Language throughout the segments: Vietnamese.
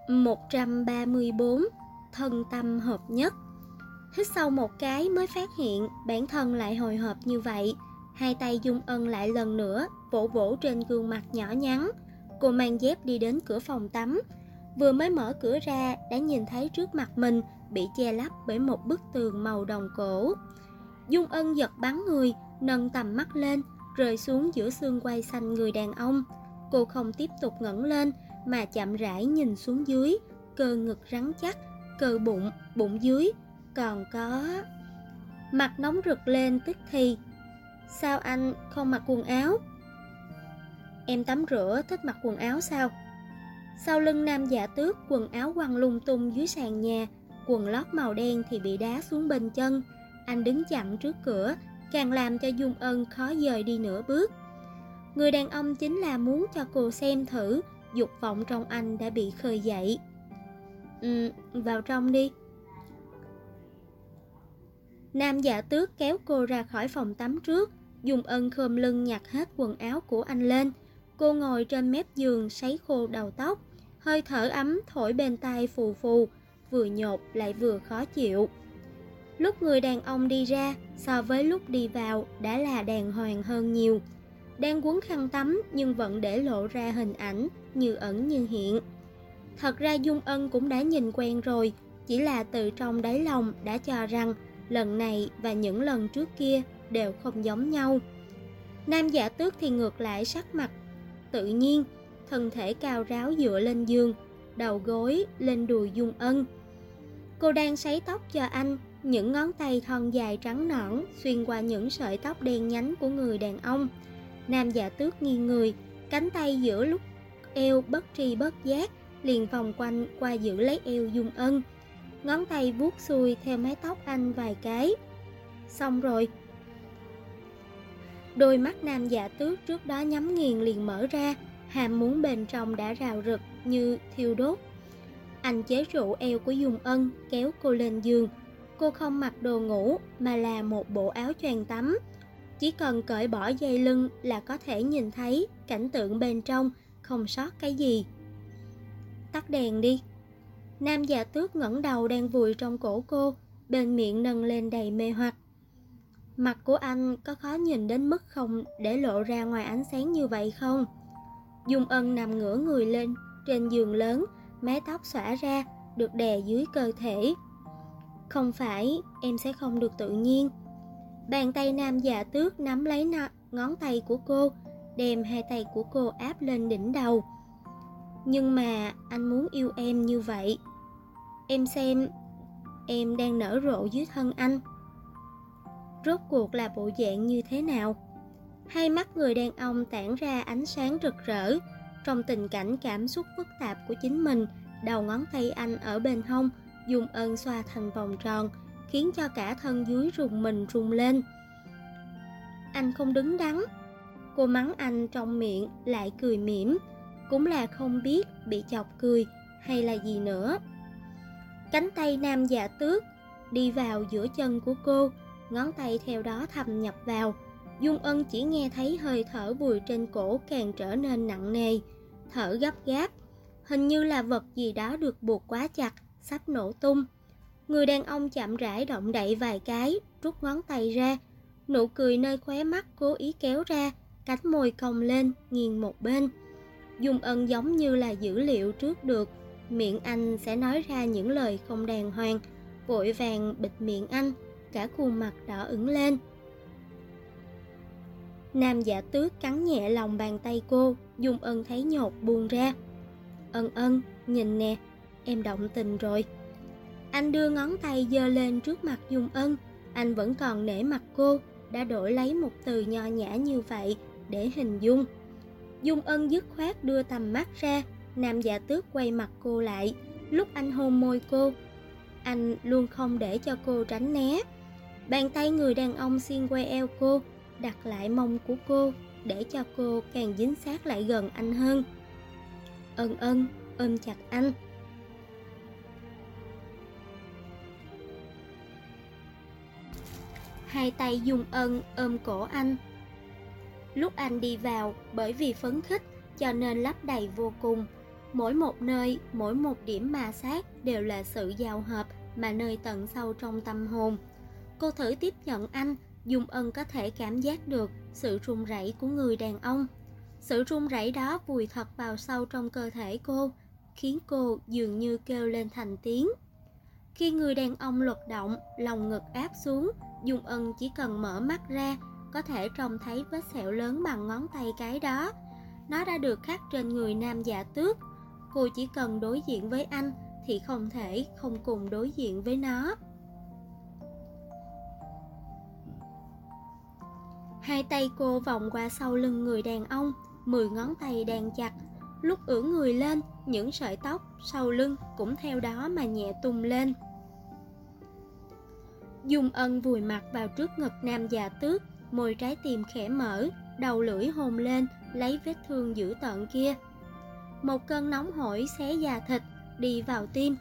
134. Thân tâm hợp nhất. Hít sâu một cái mới phát hiện bản thân lại hồi hộp như vậy. Hai tay Dung Ân lại lần nữa vỗ vỗ trên gương mặt nhỏ nhắn. Cô mang dép đi đến cửa phòng tắm. Vừa mới mở cửa ra đã nhìn thấy trước mặt mình bị che lấp bởi một bức tường màu đồng cổ. Dung Ân giật bắn người, nâng tầm mắt lên, rơi xuống giữa xương quai xanh người đàn ông. Cô không tiếp tục ngẩng lên mà chậm rãi nhìn xuống dưới, cơ ngực rắn chắc, cơ bụng, bụng dưới, còn có... Mặt nóng rực lên tức thì. Sao anh không mặc quần áo? Em tắm rửa thích mặc quần áo sao? Sau lưng Nam Dạ Tước, quần áo quăng lung tung dưới sàn nhà, quần lót màu đen thì bị đá xuống bên chân. Anh đứng chặn trước cửa, càng làm cho Dung Ân khó dời đi nửa bước. Người đàn ông chính là muốn cho cô xem thử, dục vọng trong anh đã bị khơi dậy. Vào trong đi. Nam Dạ Tước kéo cô ra khỏi phòng tắm trước. Dung Ân khom lưng nhặt hết quần áo của anh lên. Cô ngồi trên mép giường sấy khô đầu tóc. Hơi thở ấm thổi bên tai phù phù, vừa nhột lại vừa khó chịu. Lúc người đàn ông đi ra so với lúc đi vào đã là đàng hoàng hơn nhiều. Đang quấn khăn tắm nhưng vẫn để lộ ra hình ảnh như ẩn như hiện. Thật ra Dung Ân cũng đã nhìn quen rồi, chỉ là từ trong đáy lòng đã cho rằng lần này và những lần trước kia đều không giống nhau. Nam Dạ Tước thì ngược lại sắc mặt tự nhiên, thân thể cao ráo dựa lên giường, đầu gối lên đùi Dung Ân. Cô đang sấy tóc cho anh, những ngón tay thon dài trắng nõn xuyên qua những sợi tóc đen nhánh của người đàn ông. Nam Dạ Tước nghiêng người, cánh tay giữa lúc eo bất tri bất giác liền vòng quanh qua giữ lấy eo Dung Ân. Ngón tay vuốt xuôi theo mái tóc anh vài cái. Xong rồi. Đôi mắt Nam Dạ Tước trước đó nhắm nghiền liền mở ra, hàm muốn bên trong đã rào rực như thiêu đốt. Anh chế trụ eo của Dung Ân, kéo cô lên giường. Cô không mặc đồ ngủ mà là một bộ áo choàng tắm. Chỉ cần cởi bỏ dây lưng là có thể nhìn thấy cảnh tượng bên trong, không sót cái gì. Tắt đèn đi. Nam Dạ Tước ngẩng đầu đang vùi trong cổ cô, bên miệng nâng lên đầy mê hoặc. Mặt của anh có khó nhìn đến mức không để lộ ra ngoài ánh sáng như vậy không? Dung Ân nằm ngửa người lên trên giường lớn, mái tóc xõa ra, được đè dưới cơ thể. Không phải, em sẽ không được tự nhiên. Bàn tay Nam Dạ Tước nắm lấy ngón tay của cô, đem hai tay của cô áp lên đỉnh đầu. Nhưng mà anh muốn yêu em như vậy. Em xem, em đang nở rộ dưới thân anh. Rốt cuộc là bộ dạng như thế nào? Hai mắt người đàn ông tản ra ánh sáng rực rỡ. Trong tình cảnh cảm xúc phức tạp của chính mình, đầu ngón tay anh ở bên hông, Dung Ân xoa thành vòng tròn, khiến cho cả thân dưới rùng mình rung lên. Anh không đứng đắn. Cô mắng anh trong miệng lại cười mỉm, cũng là không biết bị chọc cười hay là gì nữa. Cánh tay Nam Dạ Tước đi vào giữa chân của cô, ngón tay theo đó thâm nhập vào. Dung Ân chỉ nghe thấy hơi thở vùi trên cổ càng trở nên nặng nề, thở gấp gáp, hình như là vật gì đó được buộc quá chặt, sắp nổ tung. Người đàn ông chậm rãi động đậy vài cái, rút ngón tay ra, nụ cười nơi khóe mắt cố ý kéo ra, cánh môi cong lên, nghiêng một bên. Dung Ân giống như là dữ liệu trước được, miệng anh sẽ nói ra những lời không đàng hoàng, vội vàng bịt miệng anh, cả khuôn mặt đỏ ửng lên. Nam Dạ Tước cắn nhẹ lòng bàn tay cô, Dung Ân thấy nhột buông ra. Ân, nhìn nè, em động tình rồi. Anh đưa ngón tay giơ lên trước mặt Dung Ân, anh vẫn còn nể mặt cô, đã đổi lấy một từ nho nhã như vậy để hình dung. Dung Ân dứt khoát đưa tầm mắt ra, Nam Dạ Tước quay mặt cô lại, lúc anh hôn môi cô, anh luôn không để cho cô tránh né. Bàn tay người đàn ông xiên qua eo cô, đặt lại mông của cô, để cho cô càng dính sát lại gần anh hơn. Ân, ôm chặt anh. Hai tay Dung Ân ôm cổ anh. Lúc anh đi vào, bởi vì phấn khích cho nên lấp đầy vô cùng. Mỗi một nơi, mỗi một điểm ma sát đều là sự giao hợp mà nơi tận sâu trong tâm hồn. Cô thử tiếp nhận anh, Dung Ân có thể cảm giác được sự run rẩy của người đàn ông. Sự run rẩy đó vùi thật vào sâu trong cơ thể cô, khiến cô dường như kêu lên thành tiếng. Khi người đàn ông luật động, lòng ngực áp xuống, Dung Ân chỉ cần mở mắt ra, có thể trông thấy vết sẹo lớn bằng ngón tay cái đó. Nó đã được khắc trên người nam dạ tước. Cô chỉ cần đối diện với anh thì không thể không cùng đối diện với nó. Hai tay cô vòng qua sau lưng người đàn ông, 10 ngón tay đan chặt. Lúc ưỡn người lên, những sợi tóc sau lưng cũng theo đó mà nhẹ tung lên. Dung Ân vùi mặt vào trước ngực nam dạ tước, môi trái tim khẽ mở, đầu lưỡi hôn lên, lấy vết thương dữ tợn kia. Một cơn nóng hổi xé da thịt, đi vào tim.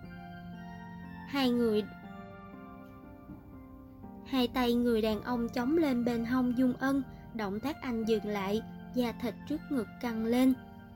Hai tay người đàn ông chống lên bên hông Dung Ân, động tác anh dừng lại, da thịt trước ngực căng lên.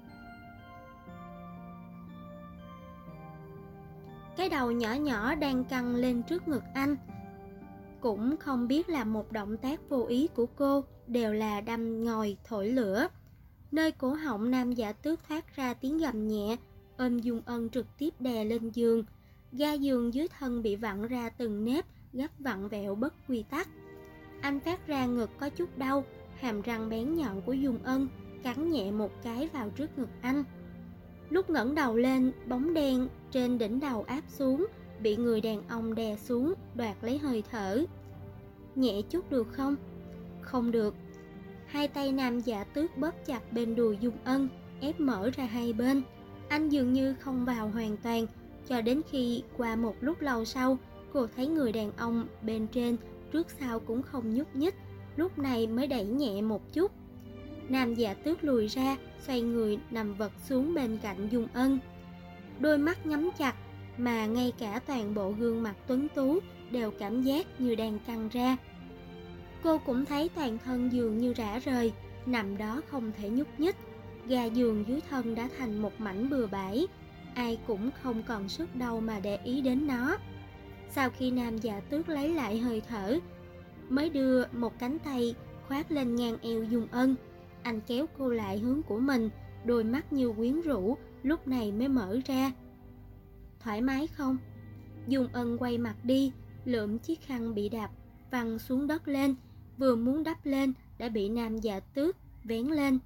Cái đầu nhỏ nhỏ đang căng lên trước ngực anh. Cũng không biết là một động tác vô ý của cô, đều là đâm ngòi thổi lửa. Nơi cổ họng nam dạ tước thoát ra tiếng gầm nhẹ, ôm Dung Ân trực tiếp đè lên giường. Ga giường dưới thân bị vặn ra từng nếp, gấp vặn vẹo bất quy tắc. Anh phát ra ngực có chút đau, hàm răng bén nhọn của Dung Ân cắn nhẹ một cái vào trước ngực anh. Lúc ngẩng đầu lên, bóng đen trên đỉnh đầu áp xuống, bị người đàn ông đè xuống, đoạt lấy hơi thở. Nhẹ chút được không? Không được. Hai tay nam dạ tước bóp chặt bên đùi Dung Ân, ép mở ra hai bên. Anh dường như không vào hoàn toàn, cho đến khi qua một lúc lâu sau, cô thấy người đàn ông bên trên trước sau cũng không nhúc nhích, lúc này mới đẩy nhẹ một chút. Nam dạ tước lùi ra, xoay người nằm vật xuống bên cạnh Dung Ân. Đôi mắt nhắm chặt, mà ngay cả toàn bộ gương mặt tuấn tú đều cảm giác như đang căng ra. Cô cũng thấy toàn thân dường như rã rời, nằm đó không thể nhúc nhích. Ga giường dưới thân đã thành một mảnh bừa bãi, ai cũng không còn sức đâu mà để ý đến nó. Sau khi nam dạ tước lấy lại hơi thở, mới đưa một cánh tay khoác lên ngang eo Dung Ân. Anh kéo cô lại hướng của mình, đôi mắt như quyến rũ, lúc này mới mở ra. Thoải mái không? Dung Ân quay mặt đi, lượm chiếc khăn bị đạp văng xuống đất lên, vừa muốn đắp lên đã bị nam dạ tước vén lên.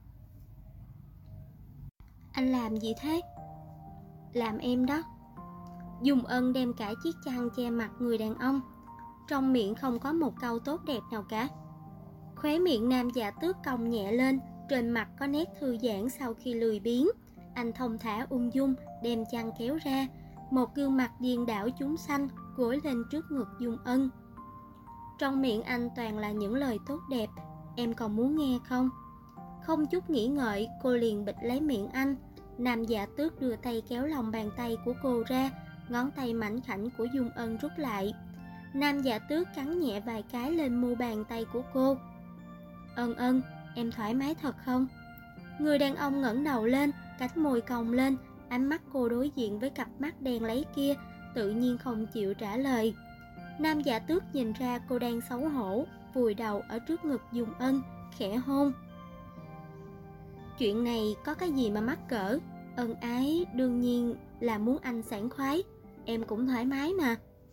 Anh làm gì thế? Làm em đó. Dung Ân đem cả chiếc chăn che mặt người đàn ông, trong miệng không có một câu tốt đẹp nào cả. Khóe miệng nam dạ tước cong nhẹ lên, trên mặt có nét thư giãn sau khi lười biếng. Anh thông thả ung dung đem chăn kéo ra, một gương mặt điên đảo chúng sanh gối lên trước ngực Dung Ân. Trong miệng anh toàn là những lời tốt đẹp. Em còn muốn nghe không? Không chút nghĩ ngợi, cô liền bịt lấy miệng anh. Nam dạ tước đưa tay kéo lòng bàn tay của cô ra, ngón tay mảnh khảnh của Dung Ân rút lại. Nam dạ tước cắn nhẹ vài cái lên mu bàn tay của cô. Ân ân, em thoải mái thật không? Người đàn ông ngẩng đầu lên, cánh môi cong lên, ánh mắt cô đối diện với cặp mắt đen lấy kia, tự nhiên không chịu trả lời. Nam dạ tước nhìn ra cô đang xấu hổ, vùi đầu ở trước ngực Dung Ân, khẽ hôn. Chuyện này có cái gì mà mắc cỡ? Ân ái đương nhiên là muốn anh sảng khoái, em cũng thoải mái mà.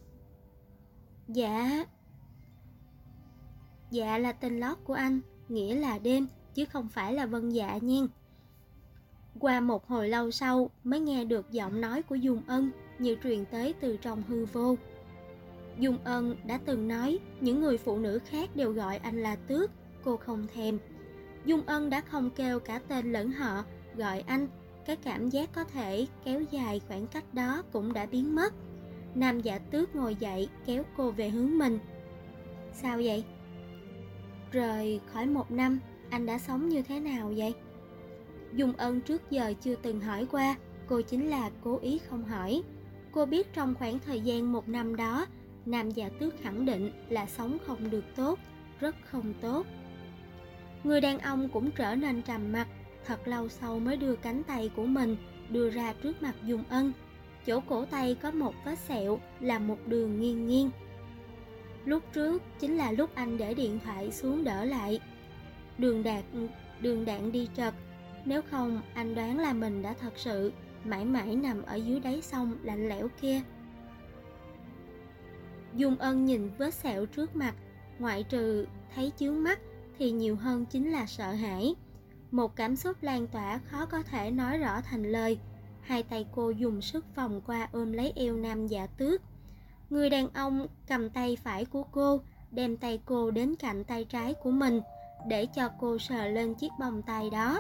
Dạ là tên lót của anh, nghĩa là đêm, chứ không phải là Vân Dạ nha. Qua một hồi lâu sau mới nghe được giọng nói của Dung Ân như truyền tới từ trong hư vô. Dung Ân đã từng nói những người phụ nữ khác đều gọi anh là Tước, cô không thèm. Dung Ân đã không kêu cả tên lẫn họ, gọi anh, cái cảm giác có thể kéo dài khoảng cách đó cũng đã biến mất. Nam dạ Tước ngồi dậy kéo cô về hướng mình. Sao vậy? Rời khỏi 1 năm, anh đã sống như thế nào vậy? Dung Ân trước giờ chưa từng hỏi qua, cô chính là cố ý không hỏi. Cô biết trong khoảng thời gian 1 năm đó, Nam dạ Tước khẳng định là sống không được tốt, rất không tốt. Người đàn ông cũng trở nên trầm mặc, thật lâu sau mới đưa cánh tay của mình đưa ra trước mặt Dung Ân. Chỗ cổ tay có một vết sẹo là một đường nghiêng nghiêng. Lúc trước chính là lúc anh để điện thoại xuống đỡ lại. Đường đạn đi trật, nếu không anh đoán là mình đã thật sự mãi mãi nằm ở dưới đáy sông lạnh lẽo kia. Dung Ân nhìn vết sẹo trước mặt, ngoại trừ thấy chướng mắt thì nhiều hơn chính là sợ hãi. Một cảm xúc lan tỏa khó có thể nói rõ thành lời. Hai tay cô dùng sức vòng qua ôm lấy eo Nam Dạ Tước. Người đàn ông cầm tay phải của cô, đem tay cô đến cạnh tay trái của mình để cho cô sờ lên chiếc vòng tay đó.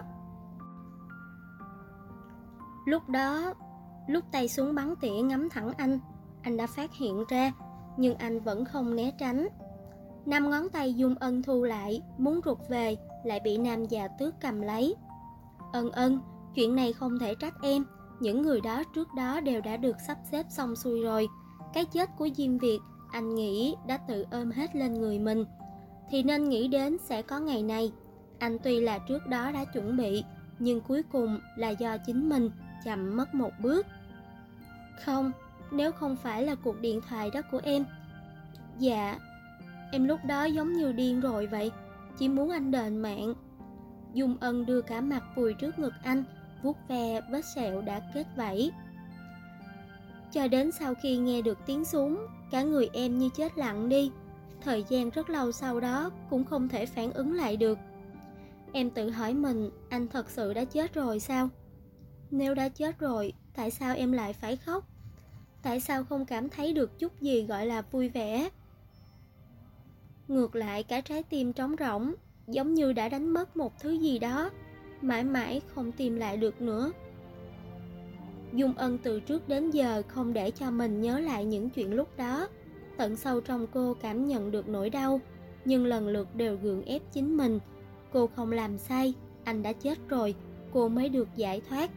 Lúc tay súng bắn tỉa ngắm thẳng anh đã phát hiện ra, nhưng anh vẫn không né tránh. 5 ngón tay Dung Ân thu lại, muốn rụt về, lại bị Nam Dạ Tước cầm lấy. Ân, chuyện này không thể trách em. Những người đó trước đó đều đã được sắp xếp xong xuôi rồi. Cái chết của Diêm Việt, anh nghĩ đã tự ôm hết lên người mình, thì nên nghĩ đến sẽ có ngày này. Anh tuy là trước đó đã chuẩn bị, nhưng cuối cùng là do chính mình chậm mất một bước. Không, nếu không phải là cuộc điện thoại đó của em. Dạ, em lúc đó giống như điên rồi vậy, chỉ muốn anh đền mạng. Dung Ân đưa cả mặt vùi trước ngực anh, vuốt ve vết sẹo đã kết vảy. Cho đến sau khi nghe được tiếng súng, cả người em như chết lặng đi. Thời gian rất lâu sau đó cũng không thể phản ứng lại được. Em tự hỏi mình, anh thật sự đã chết rồi sao? Nếu đã chết rồi, tại sao em lại phải khóc? Tại sao không cảm thấy được chút gì gọi là vui vẻ? Ngược lại cả trái tim trống rỗng, giống như đã đánh mất một thứ gì đó, mãi mãi không tìm lại được nữa. Dung Ân từ trước đến giờ không để cho mình nhớ lại những chuyện lúc đó. Tận sâu trong cô cảm nhận được nỗi đau, nhưng lần lượt đều gượng ép chính mình. Cô không làm sai, anh đã chết rồi, cô mới được giải thoát.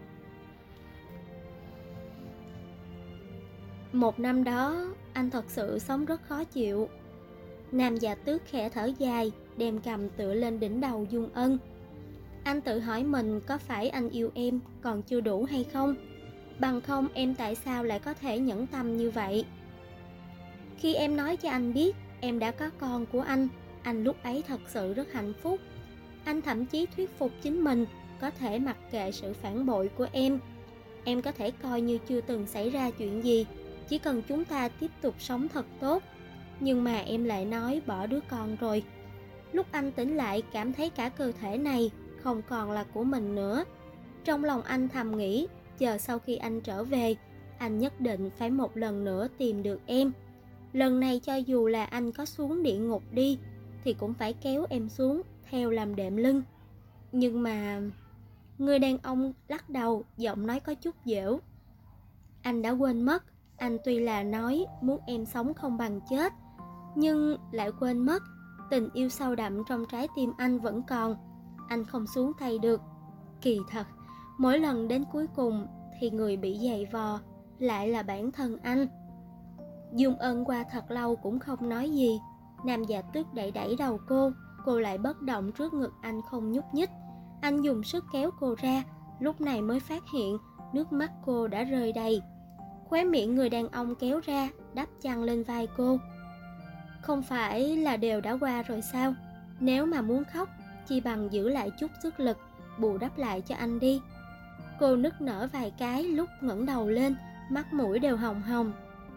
Một năm đó, anh thật sự sống rất khó chịu. Nam Dạ Tước khẽ thở dài, đem cầm tựa lên đỉnh đầu Dung Ân. Anh tự hỏi mình có phải anh yêu em còn chưa đủ hay không? Bằng không em tại sao lại có thể nhẫn tâm như vậy? Khi em nói cho anh biết em đã có con của anh lúc ấy thật sự rất hạnh phúc. Anh thậm chí thuyết phục chính mình có thể mặc kệ sự phản bội của em. Em có thể coi như chưa từng xảy ra chuyện gì, chỉ cần chúng ta tiếp tục sống thật tốt. Nhưng mà em lại nói bỏ đứa con rồi. Lúc anh tỉnh lại cảm thấy cả cơ thể này không còn là của mình nữa. Trong lòng anh thầm nghĩ, chờ sau khi anh trở về, anh nhất định phải một lần nữa tìm được em. Lần này cho dù là anh có xuống địa ngục đi, thì cũng phải kéo em xuống, theo làm đệm lưng. Nhưng mà... Người đàn ông lắc đầu, giọng nói có chút dễu. Anh đã quên mất, anh tuy là nói muốn em sống không bằng chết, nhưng lại quên mất tình yêu sâu đậm trong trái tim anh vẫn còn. Anh không xuống tay được. Kỳ thật, mỗi lần đến cuối cùng thì người bị giày vò lại là bản thân anh. Dung Ân qua thật lâu cũng không nói gì. Nam Dạ Tước đẩy đẩy đầu cô lại bất động trước ngực anh không nhúc nhích. Anh dùng sức kéo cô ra, lúc này mới phát hiện nước mắt cô đã rơi đầy. Khóe miệng người đàn ông kéo ra, đắp chăn lên vai cô. Không phải là đều đã qua rồi sao? Nếu mà muốn khóc, chi bằng giữ lại chút sức lực, bù đắp lại cho anh đi. Cô nức nở vài cái lúc ngẩng đầu lên, mắt mũi đều hồng hồng.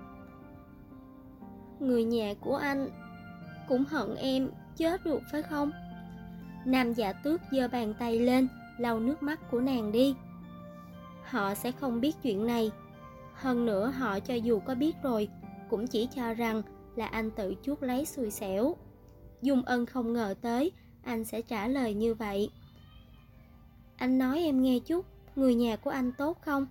Người nhà của anh cũng hận em chết được phải không? Nam Dạ Tước giơ bàn tay lên, lau nước mắt của nàng đi. Họ sẽ không biết chuyện này. Hơn nữa họ cho dù có biết rồi, cũng chỉ cho rằng là anh tự chuốc lấy xui xẻo. Dung Ân không ngờ tới anh sẽ trả lời như vậy. Anh nói em nghe chút, người nhà của anh tốt không?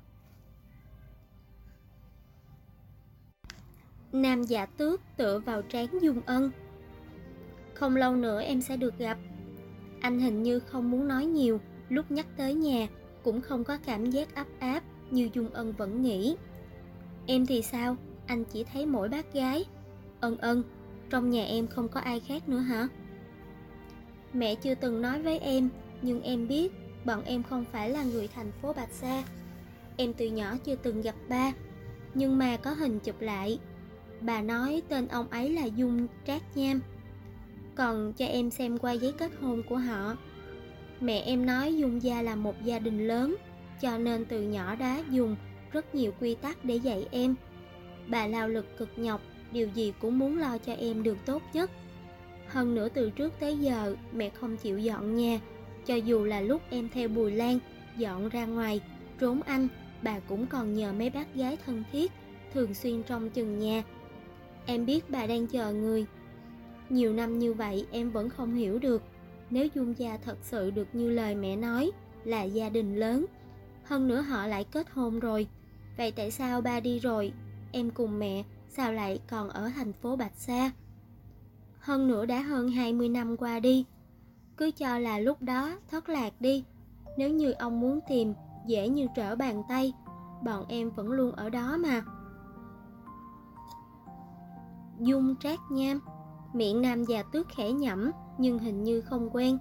Nam Dạ Tước tựa vào trán Dung Ân. Không lâu nữa em sẽ được gặp. Anh hình như không muốn nói nhiều, lúc nhắc tới nhà cũng không có cảm giác ấp áp như Dung Ân vẫn nghĩ. Em thì sao? Anh chỉ thấy mỗi bác gái. Ân, trong nhà em không có ai khác nữa hả? Mẹ chưa từng nói với em, nhưng em biết bọn em không phải là người thành phố Bạch Sa. em từ nhỏ chưa từng gặp ba, nhưng mà có hình chụp lại. Bà nói tên ông ấy là Dung Trác Nham, còn cho em xem qua giấy kết hôn của họ. Mẹ em nói Dung gia là một gia đình lớn, cho nên từ nhỏ đã dùng rất nhiều quy tắc để dạy em. Bà lao lực cực nhọc, điều gì cũng muốn lo cho em được tốt nhất. Hơn nữa từ trước tới giờ mẹ không chịu dọn nhà, cho dù là lúc em theo Bùi Lan dọn ra ngoài trốn anh, bà cũng còn nhờ mấy bác gái thân thiết thường xuyên trông chừng nhà. Em biết bà đang chờ người. Nhiều năm như vậy em vẫn không hiểu được, nếu Dung gia thật sự được như lời mẹ nói là gia đình lớn, hơn nữa họ lại kết hôn rồi, vậy tại sao ba đi rồi, em cùng mẹ sao lại còn ở thành phố Bạch Sa? Hơn nữa đã hơn 20 năm qua đi, cứ cho là lúc đó thất lạc đi. Nếu như ông muốn tìm, dễ như trở bàn tay, bọn em vẫn luôn ở đó mà. Dung Trác Nham, miệng nam già tước khẽ nhẩm nhưng hình như không quen.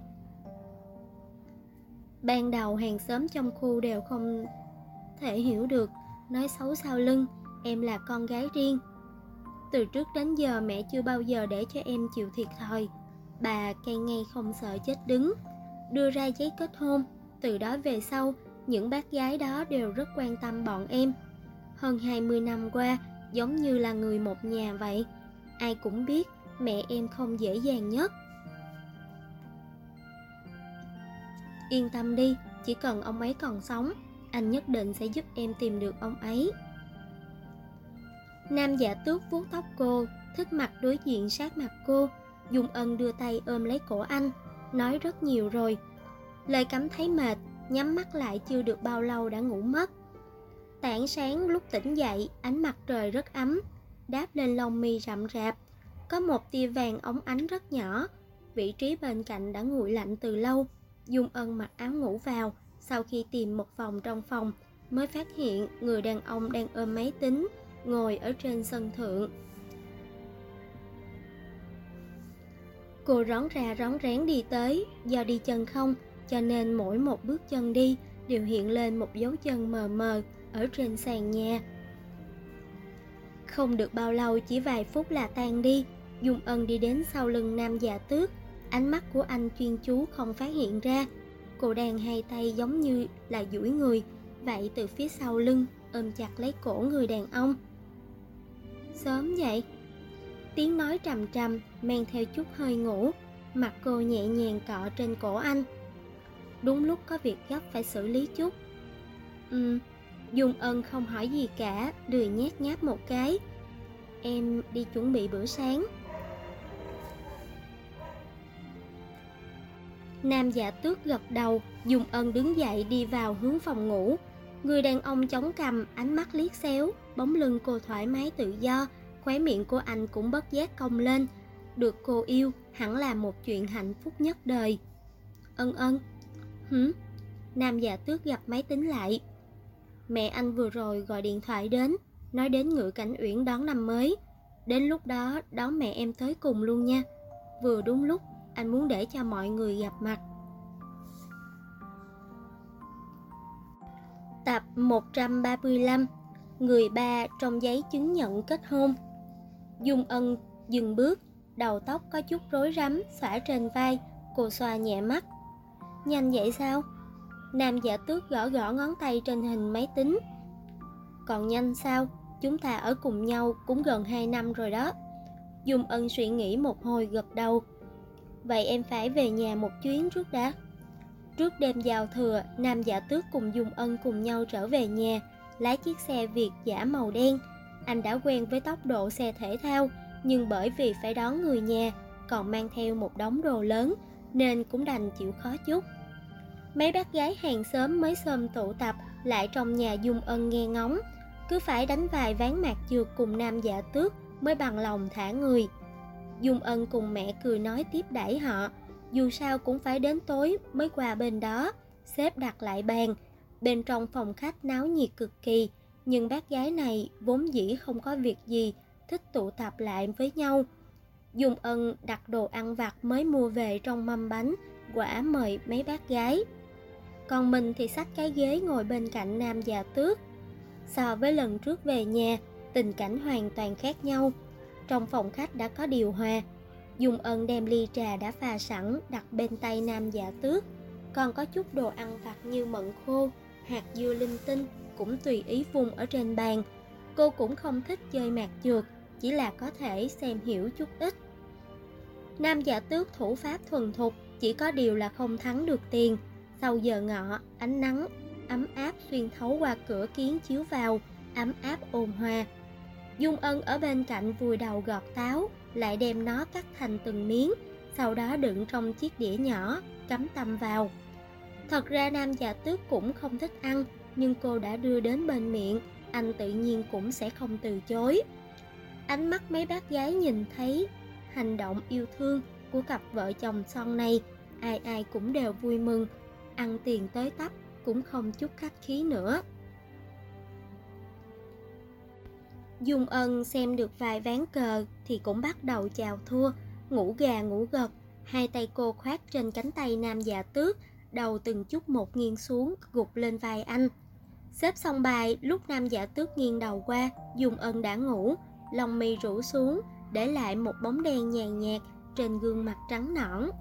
Ban đầu hàng xóm trong khu đều không thể hiểu được, nói xấu sau lưng em là con gái riêng. Từ trước đến giờ mẹ chưa bao giờ để cho em chịu thiệt thòi. Bà cay ngay không sợ chết đứng, đưa ra giấy kết hôn. Từ đó về sau, những bác gái đó đều rất quan tâm bọn em. Hơn 20 năm qua, giống như là người một nhà vậy. Ai cũng biết mẹ em không dễ dàng nhất. Yên tâm đi, chỉ cần ông ấy còn sống, anh nhất định sẽ giúp em tìm được ông ấy. Nam Dạ Tước vuốt tóc cô, thích mặt đối diện sát mặt cô. Dung Ân đưa tay ôm lấy cổ anh, nói rất nhiều rồi. Lời cảm thấy mệt, nhắm mắt lại chưa được bao lâu đã ngủ mất. Tảng sáng lúc tỉnh dậy, ánh mặt trời rất ấm, đáp lên lông mi rậm rạp. Có một tia vàng óng ánh rất nhỏ. Vị trí bên cạnh đã nguội lạnh từ lâu. Dung Ân mặc áo ngủ vào, sau khi tìm một vòng trong phòng mới phát hiện người đàn ông đang ôm máy tính, ngồi ở trên sân thượng. Cô rón ra rón rén đi tới, do đi chân không cho nên mỗi một bước chân đi đều hiện lên một dấu chân mờ mờ ở trên sàn nhà. Không được bao lâu, chỉ vài phút là tan đi. Dung Ân đi đến sau lưng Nam Dạ Tước, ánh mắt của anh chuyên chú không phát hiện ra. Cô đang hai tay giống như là duỗi người, vậy từ phía sau lưng ôm chặt lấy cổ người đàn ông. Sớm vậy? Tiếng nói trầm trầm mang theo chút hơi ngủ. Mặt cô nhẹ nhàng cọ trên cổ anh. Đúng lúc có việc gấp phải xử lý chút. Dung Ân không hỏi gì cả, lười nhác nháp một cái. Em đi chuẩn bị bữa sáng. Nam Dạ Tước gật đầu. Dung Ân đứng dậy đi vào hướng phòng ngủ. Người đàn ông chống cằm, ánh mắt liếc xéo. Bóng lưng cô thoải mái tự do, khóe miệng của anh cũng bất giác cong lên. Được cô yêu hẳn là một chuyện hạnh phúc nhất đời. Ân. Nam Dạ Tước gặp máy tính lại. Mẹ anh vừa rồi gọi điện thoại đến, nói đến Ngự Cảnh Uyển đón năm mới. Đến lúc đó đón mẹ em tới cùng luôn nha. Vừa đúng lúc anh muốn để cho mọi người gặp mặt. Tập 135. Người ba trong giấy chứng nhận kết hôn. Dung Ân dừng bước, đầu tóc có chút rối rắm xõa trên vai. Cô xoa nhẹ mắt. Nhanh vậy sao? Nam Dạ Tước gõ gõ ngón tay trên hình máy tính. Còn nhanh sao? Chúng ta ở cùng nhau cũng gần 2 năm rồi đó. Dung Ân suy nghĩ một hồi gật đầu. Vậy em phải về nhà một chuyến trước đã. Trước đêm giao thừa, Nam Dạ Tước cùng Dung Ân cùng nhau trở về nhà, lái chiếc xe Việt dã màu đen. Anh đã quen với tốc độ xe thể thao, nhưng bởi vì phải đón người nhà, còn mang theo một đống đồ lớn, nên cũng đành chịu khó chút. Mấy bác gái hàng xóm mới xôm tụ tập lại trong nhà Dung Ân nghe ngóng, cứ phải đánh vài ván mạc trượt cùng Nam Dạ Tước mới bằng lòng thả người. Dung Ân cùng mẹ cười nói tiếp đãi họ, dù sao cũng phải đến tối mới qua bên đó. Xếp đặt lại bàn. Bên trong phòng khách náo nhiệt cực kỳ, nhưng bác gái này vốn dĩ không có việc gì, thích tụ tập lại với nhau. Dung Ân đặt đồ ăn vặt mới mua về trong mâm bánh, quả mời mấy bác gái. Còn mình thì xách cái ghế ngồi bên cạnh Nam Dạ Tước. So với lần trước về nhà, tình cảnh hoàn toàn khác nhau. Trong phòng khách đã có điều hòa. Dung Ân đem ly trà đã pha sẵn đặt bên tay Nam Dạ Tước. Còn có chút đồ ăn vặt như mận khô, hạt dưa linh tinh cũng tùy ý vung ở trên bàn. Cô cũng không thích chơi mạt trượt, chỉ là có thể xem hiểu chút ít. Nam Dạ Tước thủ pháp thuần thục, chỉ có điều là không thắng được tiền. Sau giờ ngọ, ánh nắng ấm áp xuyên thấu qua cửa kiến chiếu vào, ấm áp ôn hòa. Dung Ân ở bên cạnh vùi đầu gọt táo, lại đem nó cắt thành từng miếng, sau đó đựng trong chiếc đĩa nhỏ, cắm tăm vào. Thật ra Nam Dạ Tước cũng không thích ăn, nhưng cô đã đưa đến bên miệng, anh tự nhiên cũng sẽ không từ chối. Ánh mắt mấy bác gái nhìn thấy hành động yêu thương của cặp vợ chồng son này, ai ai cũng đều vui mừng, ăn tiền tới tấp cũng không chút khách khí nữa. Dung Ân xem được vài ván cờ thì cũng bắt đầu chào thua, ngủ gà ngủ gật, hai tay cô khoác trên cánh tay Nam Dạ Tước, đầu từng chút một nghiêng xuống gục lên vai anh. Xếp xong bài, lúc Nam Dạ Tước nghiêng đầu qua, Dung Ân đã ngủ, lông mi rũ xuống, để lại một bóng đen nhàn nhạt trên gương mặt trắng nõn.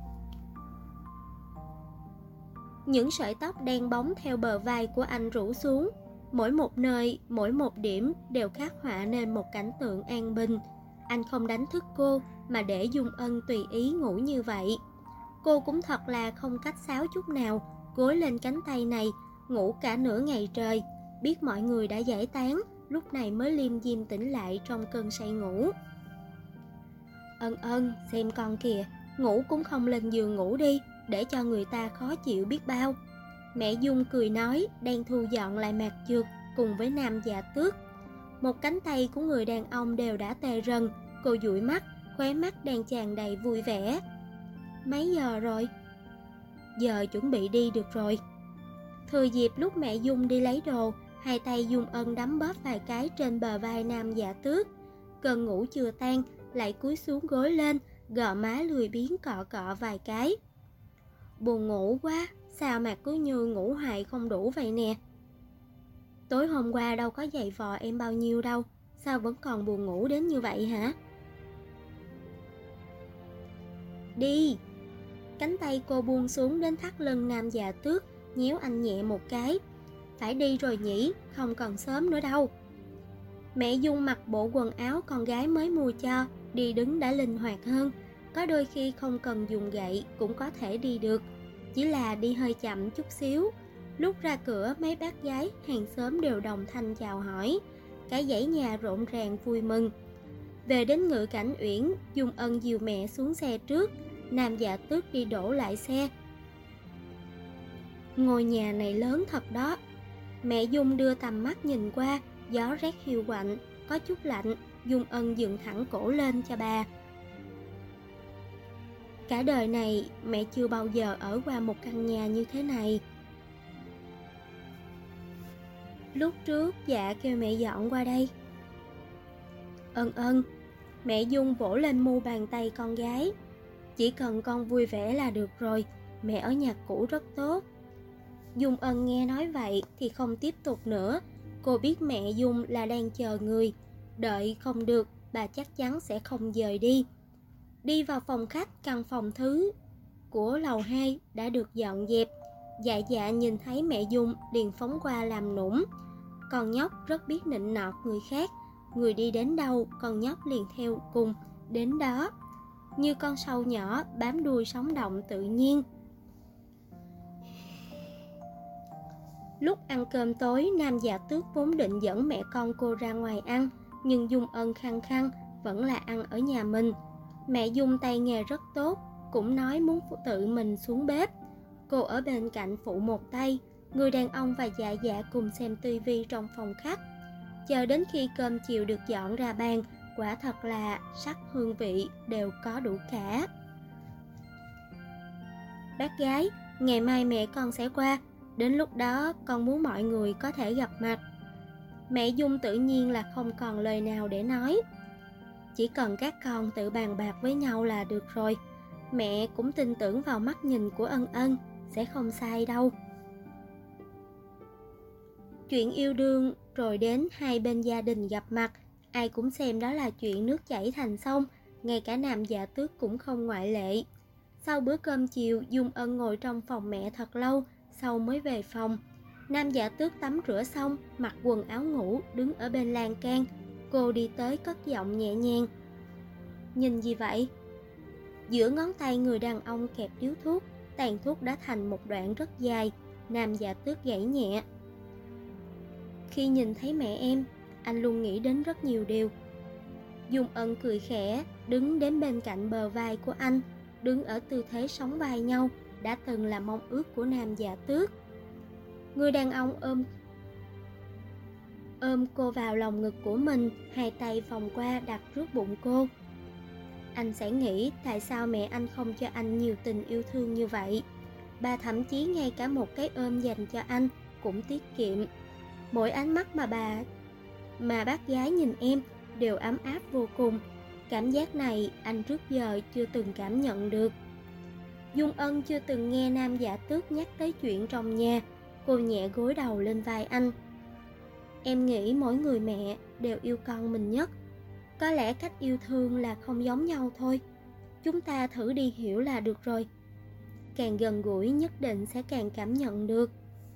Những sợi tóc đen bóng theo bờ vai của anh rủ xuống, mỗi một nơi, mỗi một điểm đều khắc họa nên một cảnh tượng an bình. Anh không đánh thức cô mà để Dung Ân tùy ý ngủ như vậy. Cô cũng thật là không cách sáo chút nào, gối lên cánh tay này, ngủ cả nửa ngày trời. Biết mọi người đã giải tán, lúc này mới liêm diêm tỉnh lại trong cơn say ngủ. Ân Ân, xem con kìa, ngủ cũng không lên giường ngủ đi, để cho người ta khó chịu biết bao. Mẹ Dung cười nói, đang thu dọn lại mạt trượt cùng với Nam Dạ Tước. Một cánh tay của người đàn ông đều đã tê rần, cô dụi mắt, khóe mắt đang tràn đầy vui vẻ. Mấy giờ rồi? Giờ chuẩn bị đi được rồi. Thừa dịp lúc mẹ Dung đi lấy đồ, hai tay Dung Ân đấm bóp vài cái trên bờ vai Nam Dạ Tước. Cơn ngủ chưa tan, lại cúi xuống gối lên, gò má lười biếng cọ cọ vài cái. Buồn ngủ quá, sao mà cứ như ngủ hoài không đủ vậy nè. Tối hôm qua đâu có dày vò em bao nhiêu đâu, sao vẫn còn buồn ngủ đến như vậy hả? Đi! Cánh tay cô buông xuống đến thắt lưng Nam Dạ Tước, nhéo anh nhẹ một cái. Phải đi rồi nhỉ, không còn sớm nữa đâu. Mẹ Dung mặc bộ quần áo con gái mới mua cho, đi đứng đã linh hoạt hơn. Có đôi khi không cần dùng gậy cũng có thể đi được, chỉ là đi hơi chậm chút xíu. Lúc ra cửa, mấy bác gái hàng xóm đều đồng thanh chào hỏi, cả dãy nhà rộn ràng vui mừng. Về đến Ngự Cảnh Uyển, Dung Ân dìu mẹ xuống xe trước, Nam Dạ Tước đi đổ lại xe. Ngôi nhà này lớn thật đó. Mẹ Dung đưa tầm mắt nhìn qua, gió rét hiu quạnh, có chút lạnh. Dung Ân dựng thẳng cổ lên cho bà. Cả đời này mẹ chưa bao giờ ở qua một căn nhà như thế này. Lúc trước dạ kêu mẹ dọn qua đây. Ân Ân, mẹ Dung vỗ lên mu bàn tay con gái. Chỉ cần con vui vẻ là được rồi, mẹ ở nhà cũ rất tốt. Dung Ân nghe nói vậy thì không tiếp tục nữa. Cô biết mẹ Dung là đang chờ người, đợi không được bà chắc chắn sẽ không dời đi. Đi vào phòng khách, căn phòng thứ của lầu 2 đã được dọn dẹp. Dạ dạ nhìn thấy mẹ Dung liền phóng qua làm nũng. Con nhóc rất biết nịnh nọt người khác, người đi đến đâu con nhóc liền theo cùng đến đó, như con sâu nhỏ bám đuôi sống động tự nhiên. Lúc ăn cơm tối, Nam Dạ Tước vốn định dẫn mẹ con cô ra ngoài ăn, nhưng Dung Ân khăng khăng vẫn là ăn ở nhà mình. Mẹ Dung tay nghề rất tốt, cũng nói muốn tự mình xuống bếp. Cô ở bên cạnh phụ một tay, người đàn ông và dạ dạ cùng xem tivi trong phòng khách. Chờ đến khi cơm chiều được dọn ra bàn, quả thật là sắc hương vị đều có đủ cả. Bác gái, ngày mai mẹ con sẽ qua, đến lúc đó con muốn mọi người có thể gặp mặt. Mẹ Dung tự nhiên là không còn lời nào để nói. Chỉ cần các con tự bàn bạc với nhau là được rồi. Mẹ cũng tin tưởng vào mắt nhìn của Ân Ân, sẽ không sai đâu. Chuyện yêu đương rồi đến hai bên gia đình gặp mặt, ai cũng xem đó là chuyện nước chảy thành sông, ngay cả Nam Dạ Tước cũng không ngoại lệ. Sau bữa cơm chiều, Dung Ân ngồi trong phòng mẹ thật lâu, sau mới về phòng. Nam Dạ Tước tắm rửa xong, mặc quần áo ngủ, đứng ở bên lan can. Cô đi tới cất giọng nhẹ nhàng. Nhìn gì vậy? Giữa ngón tay người đàn ông kẹp điếu thuốc, tàn thuốc đã thành một đoạn rất dài. Nam Dạ Tước gãy nhẹ. Khi nhìn thấy mẹ em, anh luôn nghĩ đến rất nhiều điều. Dung Ân cười khẽ, đứng đến bên cạnh bờ vai của anh, đứng ở tư thế sóng vai nhau, đã từng là mong ước của Nam Dạ Tước. Người đàn ông ôm cô vào lòng ngực của mình, hai tay vòng qua đặt trước bụng cô. Anh sẽ nghĩ tại sao mẹ anh không cho anh nhiều tình yêu thương như vậy. Bà thậm chí ngay cả một cái ôm dành cho anh cũng tiết kiệm. Mỗi ánh mắt mà bác gái nhìn em đều ấm áp vô cùng. Cảm giác này anh trước giờ chưa từng cảm nhận được. Dung Ân chưa từng nghe Nam Dạ Tước nhắc tới chuyện trong nhà. Cô nhẹ gối đầu lên vai anh. Em nghĩ mỗi người mẹ đều yêu con mình nhất. Có lẽ cách yêu thương là không giống nhau thôi. Chúng ta thử đi hiểu là được rồi. Càng gần gũi nhất định sẽ càng cảm nhận được.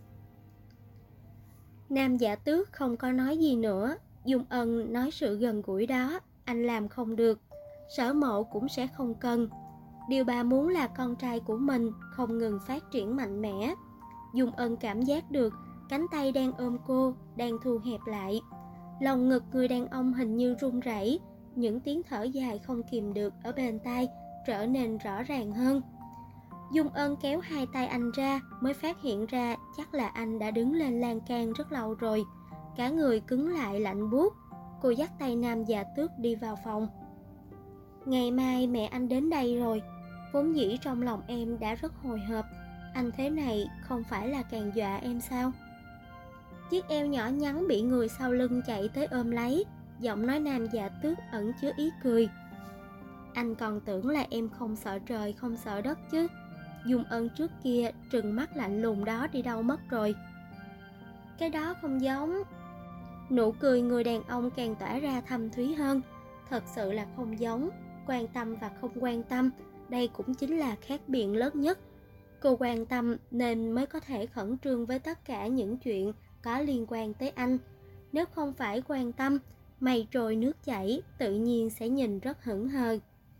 Nam Dạ Tước không có nói gì nữa. Dung Ân nói sự gần gũi đó anh làm không được, Sở Mộ cũng sẽ không cần. Điều bà muốn là con trai của mình không ngừng phát triển mạnh mẽ. Dung Ân cảm giác được cánh tay đang ôm cô đang thu hẹp lại. Lòng ngực người đàn ông hình như run rẩy, những tiếng thở dài không kìm được ở bên tai trở nên rõ ràng hơn. Dung Ân kéo hai tay anh ra mới phát hiện ra chắc là anh đã đứng lên lan can rất lâu rồi. Cả người cứng lại lạnh buốt. Cô dắt tay Nam Dạ Tước đi vào phòng. Ngày mai mẹ anh đến đây rồi. Vốn dĩ trong lòng em đã rất hồi hộp. Anh thế này không phải là càng dọa em sao? Chiếc eo nhỏ nhắn bị người sau lưng chạy tới ôm lấy. Giọng nói Nam Dạ Tước ẩn chứa ý cười. Anh còn tưởng là em không sợ trời không sợ đất chứ. Dung Ân trước kia trừng mắt lạnh lùng đó đi đâu mất rồi? Cái đó không giống. Nụ cười người đàn ông càng tỏa ra thâm thúy hơn. Thật sự là không giống. Quan tâm và không quan tâm, đây cũng chính là khác biệt lớn nhất. Cô quan tâm nên mới có thể khẩn trương với tất cả những chuyện có liên quan tới anh. Nếu không phải quan tâm, mây trôi nước chảy, tự nhiên sẽ nhìn rất hững hờ.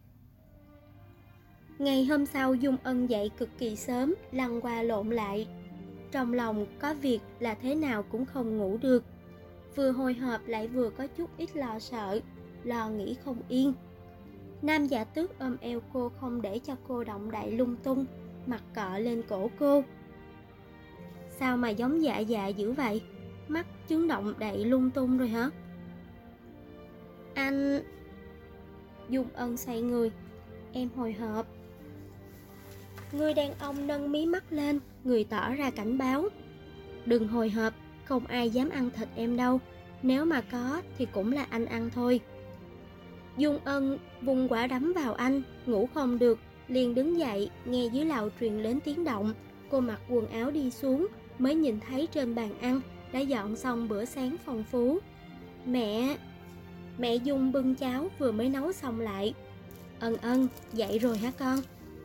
Ngày hôm sau, Dung Ân dậy cực kỳ sớm, lăn qua lộn lại. Trong lòng có việc là thế nào cũng không ngủ được. Vừa hồi hộp lại vừa có chút ít lo sợ, lo nghĩ không yên. Nam Dạ Tước ôm eo cô không để cho cô động đậy lung tung, mặt cọ lên cổ cô. Sao mà giống dạ dạ dữ vậy? Mắt chứng động đậy lung tung rồi hả? Anh... Dung Ân xoay người. Em hồi hộp. Người đàn ông nâng mí mắt lên, người tỏ ra cảnh báo. Đừng hồi hộp, không ai dám ăn thịt em đâu. Nếu mà có thì cũng là anh ăn thôi. Dung Ân vung quả đấm vào anh, ngủ không được, liền đứng dậy, nghe dưới lầu truyền đến tiếng động. Cô mặc quần áo đi xuống, mới nhìn thấy trên bàn ăn đã dọn xong bữa sáng phong phú. Mẹ Dung bưng cháo vừa mới nấu xong lại. Ân, dậy rồi hả con?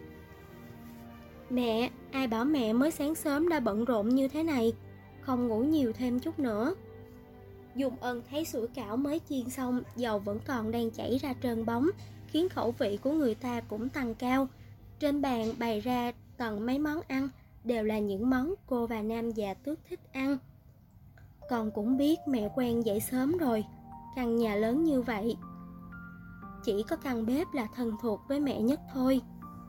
Mẹ, ai bảo mẹ mới sáng sớm đã bận rộn như thế này, không ngủ nhiều thêm chút nữa. Dung Ân thấy sủi cảo mới chiên xong, dầu vẫn còn đang chảy ra trơn bóng, khiến khẩu vị của người ta cũng tăng cao. Trên bàn bày ra tận mấy món ăn, đều là những món cô và Nam Dạ Tước thích ăn. Con cũng biết mẹ quen dậy sớm rồi, căn nhà lớn như vậy, chỉ có căn bếp là thân thuộc với mẹ nhất thôi.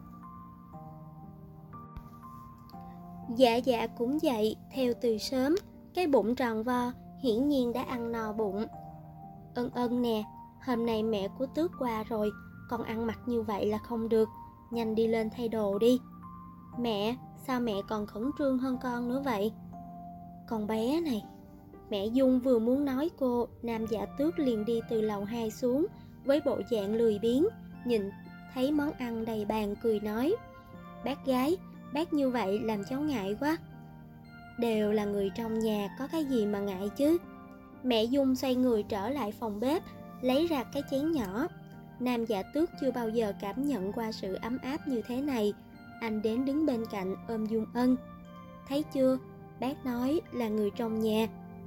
Dạ dạ cũng dậy, theo từ sớm, cái bụng tròn vo, hiển nhiên đã ăn no bụng. Ân nè, hôm nay mẹ của Tước qua rồi, con ăn mặc như vậy là không được, nhanh đi lên thay đồ đi. Mẹ, sao mẹ còn khẩn trương hơn con nữa vậy? Con bé này. Mẹ Dung vừa muốn nói cô, Nam Dạ Tước liền đi từ lầu 2 xuống, với bộ dạng lười biếng, nhìn thấy món ăn đầy bàn cười nói. Bác gái, bác như vậy làm cháu ngại quá. đều là người trong nhà, có cái gì mà ngại chứ. Mẹ Dung xoay người trở lại phòng bếp, lấy ra cái chén nhỏ. Nam Dạ Tước chưa bao giờ cảm nhận qua sự ấm áp như thế này. Anh đến đứng bên cạnh ôm Dung Ân. Thấy chưa, bác nói là người trong nhà.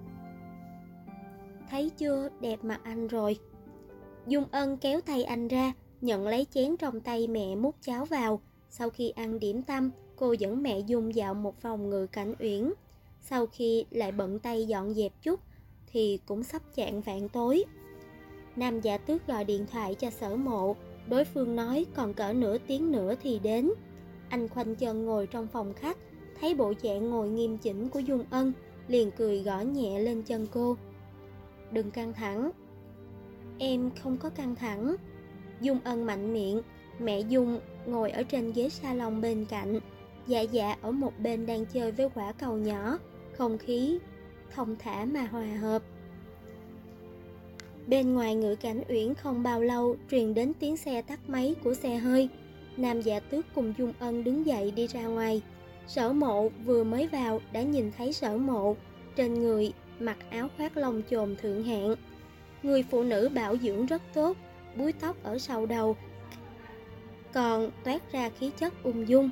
Thấy chưa, đẹp mặt anh rồi. Dung Ân kéo tay anh ra, nhận lấy chén trong tay mẹ múc cháo vào. Sau khi ăn điểm tâm, cô dẫn mẹ Dung dạo một vòng Ngự Cảnh Uyển. Sau khi lại bận tay dọn dẹp chút, thì cũng sắp chạng vạng tối. Nam Dạ Tước gọi điện thoại cho Sở Mộ, đối phương nói còn cỡ nửa tiếng nữa thì đến. Anh khoanh chân ngồi trong phòng khách, thấy bộ dạng ngồi nghiêm chỉnh của Dung Ân, liền cười gõ nhẹ lên chân cô. Đừng căng thẳng. Em không có căng thẳng. Dung Ân mạnh miệng. Mẹ Dung ngồi ở trên ghế salon bên cạnh, Dạ Dạ ở một bên đang chơi với quả cầu nhỏ, không khí thông thả mà hòa hợp. Bên ngoài Ngự Cảnh Uyển không bao lâu truyền đến tiếng xe tắt máy của xe hơi. Nam Dạ Tước cùng Dung Ân đứng dậy đi ra ngoài. Sở Mộ vừa mới vào đã nhìn thấy Sở Mộ, trên người mặc áo khoác lông chồn thượng hạng. Người phụ nữ bảo dưỡng rất tốt, búi tóc ở sau đầu còn toát ra khí chất ung dung.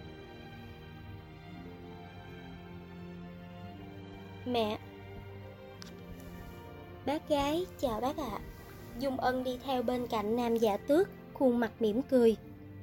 Mẹ. Bác gái, chào bác ạ. Dung Ân đi theo bên cạnh Nam Dạ Tước, khuôn mặt mỉm cười.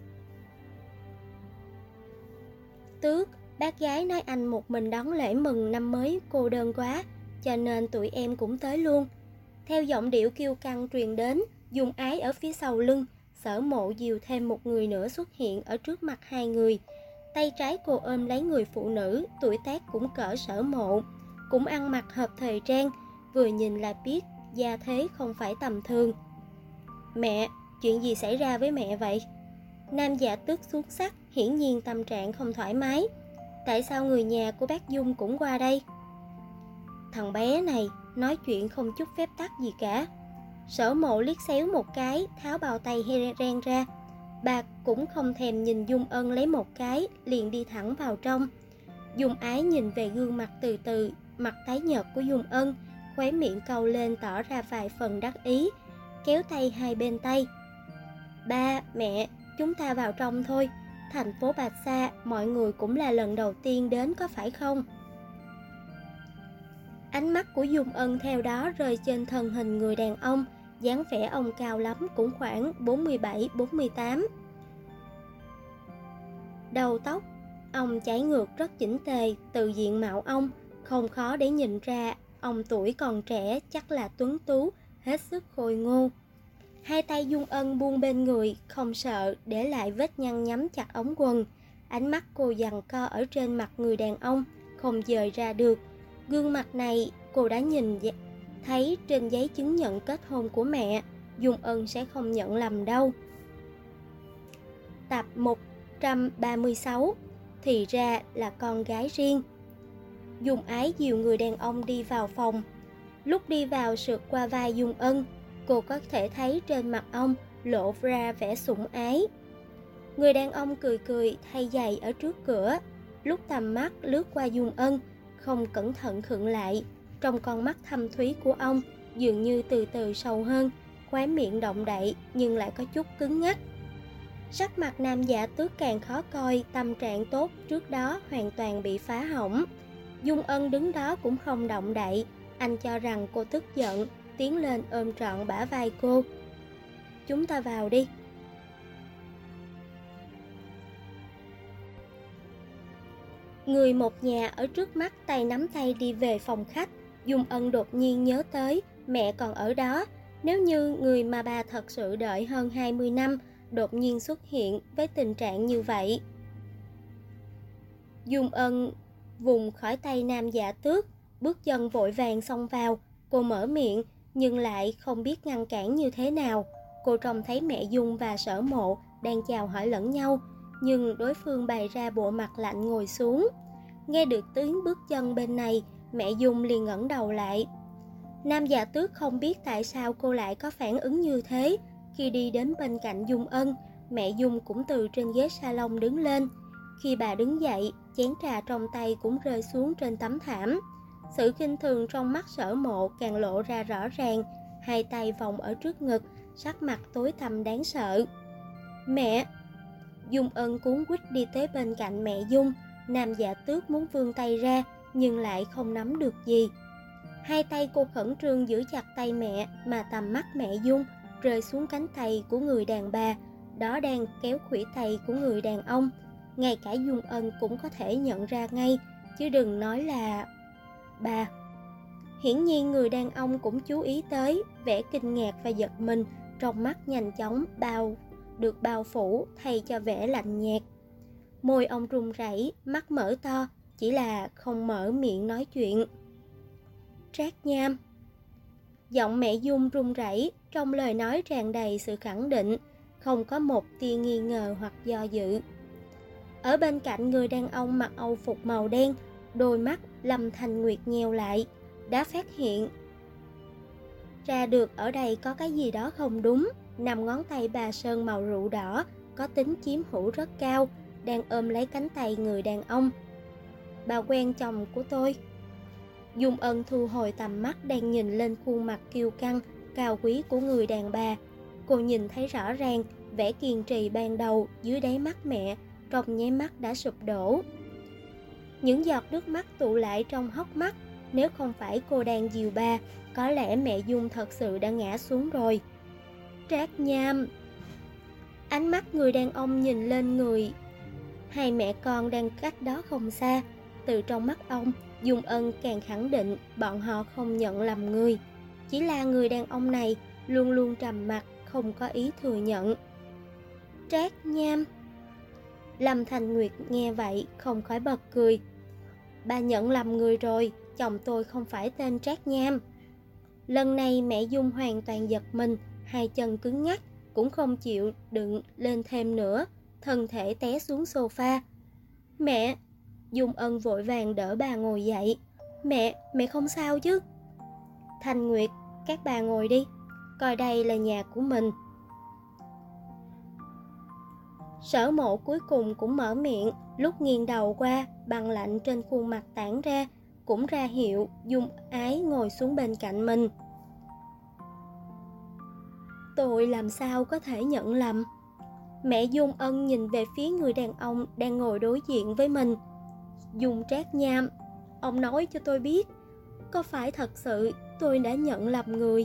Tước, bác gái nói anh một mình đón lễ mừng năm mới cô đơn quá, cho nên tụi em cũng tới luôn. Theo giọng điệu kiêu căng truyền đến, Dung Ái ở phía sau lưng, Sở Mộ dìu thêm một người nữa xuất hiện ở trước mặt hai người. Tay trái cô ôm lấy người phụ nữ, tuổi tác cũng cỡ Sở Mộ, cũng ăn mặc hợp thời trang, vừa nhìn là biết gia thế không phải tầm thường. Mẹ, chuyện gì xảy ra với mẹ vậy? Nam Dạ Tước xuống sắc, hiển nhiên tâm trạng không thoải mái. Tại sao người nhà của bác Dung cũng qua đây? Thằng bé này nói chuyện không chút phép tắc gì cả. Sở Mộ liếc xéo một cái, tháo bao tay ren ra. Bà cũng không thèm nhìn Dung Ân lấy một cái, liền đi thẳng vào trong. Dung Ái nhìn về gương mặt từ từ, mặt tái nhợt của Dung Ân, khóe miệng cau lên tỏ ra vài phần đắc ý, kéo tay hai bên tay. Ba, mẹ, chúng ta vào trong thôi. Thành phố Bạch Sa, mọi người cũng là lần đầu tiên đến có phải không? Ánh mắt của Dung Ân theo đó rơi trên thân hình người đàn ông, dáng vẻ ông cao lắm cũng khoảng 47-48. Đầu tóc ông chải ngược rất chỉnh tề, từ diện mạo ông không khó để nhìn ra ông tuổi còn trẻ, chắc là tuấn tú, hết sức khôi ngô. Hai tay Dung Ân buông bên người, không sợ để lại vết nhăn nhắm chặt ống quần. Ánh mắt cô giằng co ở trên mặt người đàn ông, không dời ra được. Gương mặt này cô đã nhìn thấy trên giấy chứng nhận kết hôn của mẹ, Dung Ân sẽ không nhận lầm đâu. Tập 136. Thì ra là con gái riêng. Dung Ái dìu người đàn ông đi vào phòng. Lúc đi vào sượt qua vai Dung Ân, cô có thể thấy trên mặt ông lộ ra vẻ sủng ái. Người đàn ông cười cười thay giày ở trước cửa. Lúc tầm mắt lướt qua Dung Ân, không cẩn thận khựng lại. Trong con mắt thâm thúy của ông dường như từ từ sâu hơn, khóe miệng động đậy nhưng lại có chút cứng ngắc. Sắc mặt Nam Dạ Tước càng khó coi, tâm trạng tốt trước đó hoàn toàn bị phá hỏng. Dung Ân đứng đó cũng không động đậy, anh cho rằng cô tức giận, tiến lên ôm trọn bả vai cô. Chúng ta vào đi. Người một nhà ở trước mắt tay nắm tay đi về phòng khách. Dung Ân đột nhiên nhớ tới mẹ còn ở đó. Nếu như người mà bà thật sự đợi hơn 20 năm đột nhiên xuất hiện với tình trạng như vậy. Dung Ân vùng khỏi tay Nam Dạ Tước, bước chân vội vàng xông vào. Cô mở miệng nhưng lại không biết ngăn cản như thế nào. Cô trông thấy mẹ Dung và Sở Mộ đang chào hỏi lẫn nhau, nhưng đối phương bày ra bộ mặt lạnh ngồi xuống. Nghe được tiếng bước chân bên này, mẹ Dung liền ngẩng đầu lại. Nam Dạ Tước không biết tại sao cô lại có phản ứng như thế. Khi đi đến bên cạnh Dung Ân, mẹ Dung cũng từ trên ghế salon đứng lên. Khi bà đứng dậy, chén trà trong tay cũng rơi xuống trên tấm thảm. Sự khinh thường trong mắt Sở Mộ càng lộ ra rõ ràng, hai tay vòng ở trước ngực, sắc mặt tối tăm đáng sợ. Mẹ! Dung Ân cuống quýt đi tới bên cạnh mẹ Dung. Nam Dạ Tước muốn vươn tay ra, nhưng lại không nắm được gì. Hai tay cô khẩn trương giữ chặt tay mẹ, mà tầm mắt mẹ Dung rơi xuống cánh tay của người đàn bà, đó đang kéo khuỷu tay của người đàn ông. Ngay cả Dung Ân cũng có thể nhận ra ngay, chứ đừng nói là bà. Hiển nhiên người đàn ông cũng chú ý tới, vẻ kinh ngạc và giật mình trong mắt nhanh chóng được bao phủ thay cho vẻ lạnh nhạt. Môi ông run rẩy, mắt mở to, chỉ là không mở miệng nói chuyện. Trác Nham. Giọng mẹ Dung run rẩy, trong lời nói tràn đầy sự khẳng định, không có một tia nghi ngờ hoặc do dự. Ở bên cạnh người đàn ông mặc âu phục màu đen, đôi mắt Lâm Thanh Nguyệt nheo lại, đã phát hiện ra được ở đây có cái gì đó không đúng. 5 ngón tay bà sơn màu rượu đỏ có tính chiếm hữu rất cao, đang ôm lấy cánh tay người đàn ông. Bà quen chồng của tôi. Dung Ân thu hồi tầm mắt đang nhìn lên khuôn mặt kiêu căng, cao quý của người đàn bà. Cô nhìn thấy rõ ràng vẻ kiên trì ban đầu dưới đáy mắt mẹ, trong nháy mắt đã sụp đổ. Những giọt nước mắt tụ lại trong hốc mắt, nếu không phải cô đang dìu bà, có lẽ mẹ Dung thật sự đã ngã xuống rồi. Trác Nham. Ánh mắt người đàn ông nhìn lên người hai mẹ con đang cách đó không xa. Từ trong mắt ông, Dung Ân càng khẳng định bọn họ không nhận lầm người. Chỉ là người đàn ông này luôn luôn trầm mặc, không có ý thừa nhận. Trác Nham. Lâm Thanh Nguyệt nghe vậy không khỏi bật cười. Bà nhận lầm người rồi, chồng tôi không phải tên Trác Nham. Lần này mẹ Dung hoàn toàn giật mình, hai chân cứng ngắc, cũng không chịu đựng lên thêm nữa, thân thể té xuống sofa. Mẹ! Dung Ân vội vàng đỡ bà ngồi dậy. Mẹ không sao chứ? Thanh Nguyệt, các bà ngồi đi, coi đây là nhà của mình. Sở Mộ cuối cùng cũng mở miệng, lúc nghiêng đầu qua, băng lạnh trên khuôn mặt tản ra, cũng ra hiệu Dung Ái ngồi xuống bên cạnh mình. Tôi làm sao có thể nhận lầm? Mẹ Dung Ân nhìn về phía người đàn ông đang ngồi đối diện với mình. Dung Trác Nham, ông nói cho tôi biết, có phải thật sự tôi đã nhận lầm người?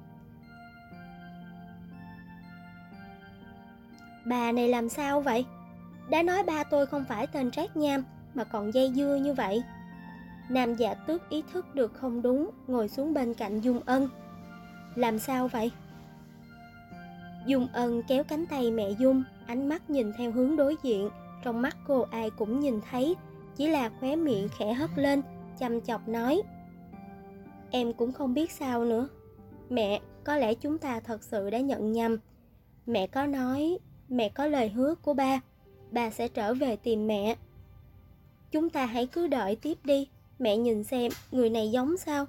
Bà này làm sao vậy? Đã nói ba tôi không phải tên Trác Nham mà còn dây dưa như vậy. Nam Dạ Tước ý thức được không đúng, ngồi xuống bên cạnh Dung Ân. Làm sao vậy? Dung Ân kéo cánh tay mẹ Dung, ánh mắt nhìn theo hướng đối diện. Trong mắt cô ai cũng nhìn thấy, chỉ là khóe miệng khẽ hất lên, chăm chọc nói. Em cũng không biết sao nữa. Mẹ, có lẽ chúng ta thật sự đã nhận nhầm. Mẹ có nói, mẹ có lời hứa của ba sẽ trở về tìm mẹ. Chúng ta hãy cứ đợi tiếp đi, mẹ nhìn xem người này giống sao.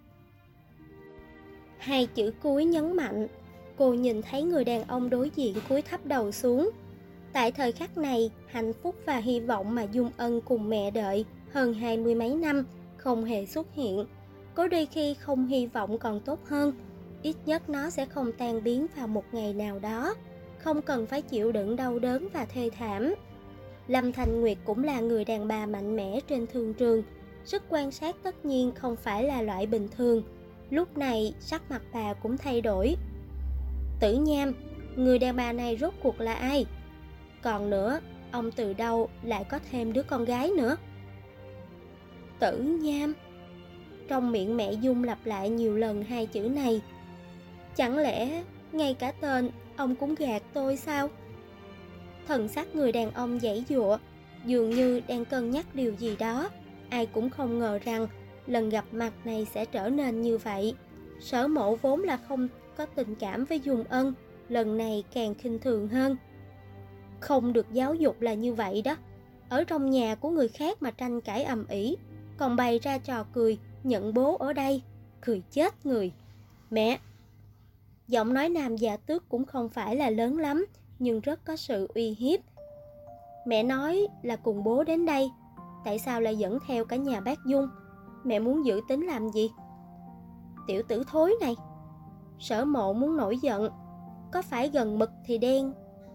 Hai chữ cuối nhấn mạnh. Cô nhìn thấy người đàn ông đối diện cúi thấp đầu xuống. Tại thời khắc này, hạnh phúc và hy vọng mà Dung Ân cùng mẹ đợi hơn 20 mấy năm không hề xuất hiện. Có đôi khi không hy vọng còn tốt hơn, ít nhất nó sẽ không tan biến vào một ngày nào đó, không cần phải chịu đựng đau đớn và thê thảm. Lâm Thanh Nguyệt cũng là người đàn bà mạnh mẽ trên thương trường, sức quan sát tất nhiên không phải là loại bình thường. Lúc này sắc mặt bà cũng thay đổi. Tử Nham, người đàn bà này rốt cuộc là ai? Còn nữa, ông từ đâu lại có thêm đứa con gái nữa? Tử Nham. Trong miệng mẹ Dung lặp lại nhiều lần hai chữ này. Chẳng lẽ ngay cả tên ông cũng gạt tôi sao? Thần sắc người đàn ông giãy giụa, dường như đang cân nhắc điều gì đó. Ai cũng không ngờ rằng lần gặp mặt này sẽ trở nên như vậy. Sở Mộ vốn là không có tình cảm với Dung Ân, lần này càng khinh thường hơn. Không được giáo dục là như vậy đó. Ở trong nhà của người khác mà tranh cãi ầm ĩ, còn bày ra trò cười nhận bố ở đây, cười chết người. Mẹ! Giọng nói Nam Dạ Tước cũng không phải là lớn lắm, nhưng rất có sự uy hiếp. Mẹ nói là cùng bố đến đây, tại sao lại dẫn theo cả nhà bác Dung? Mẹ muốn giữ tính làm gì? Tiểu tử thối này. Sở Mộ muốn nổi giận. Có phải gần mực thì đen?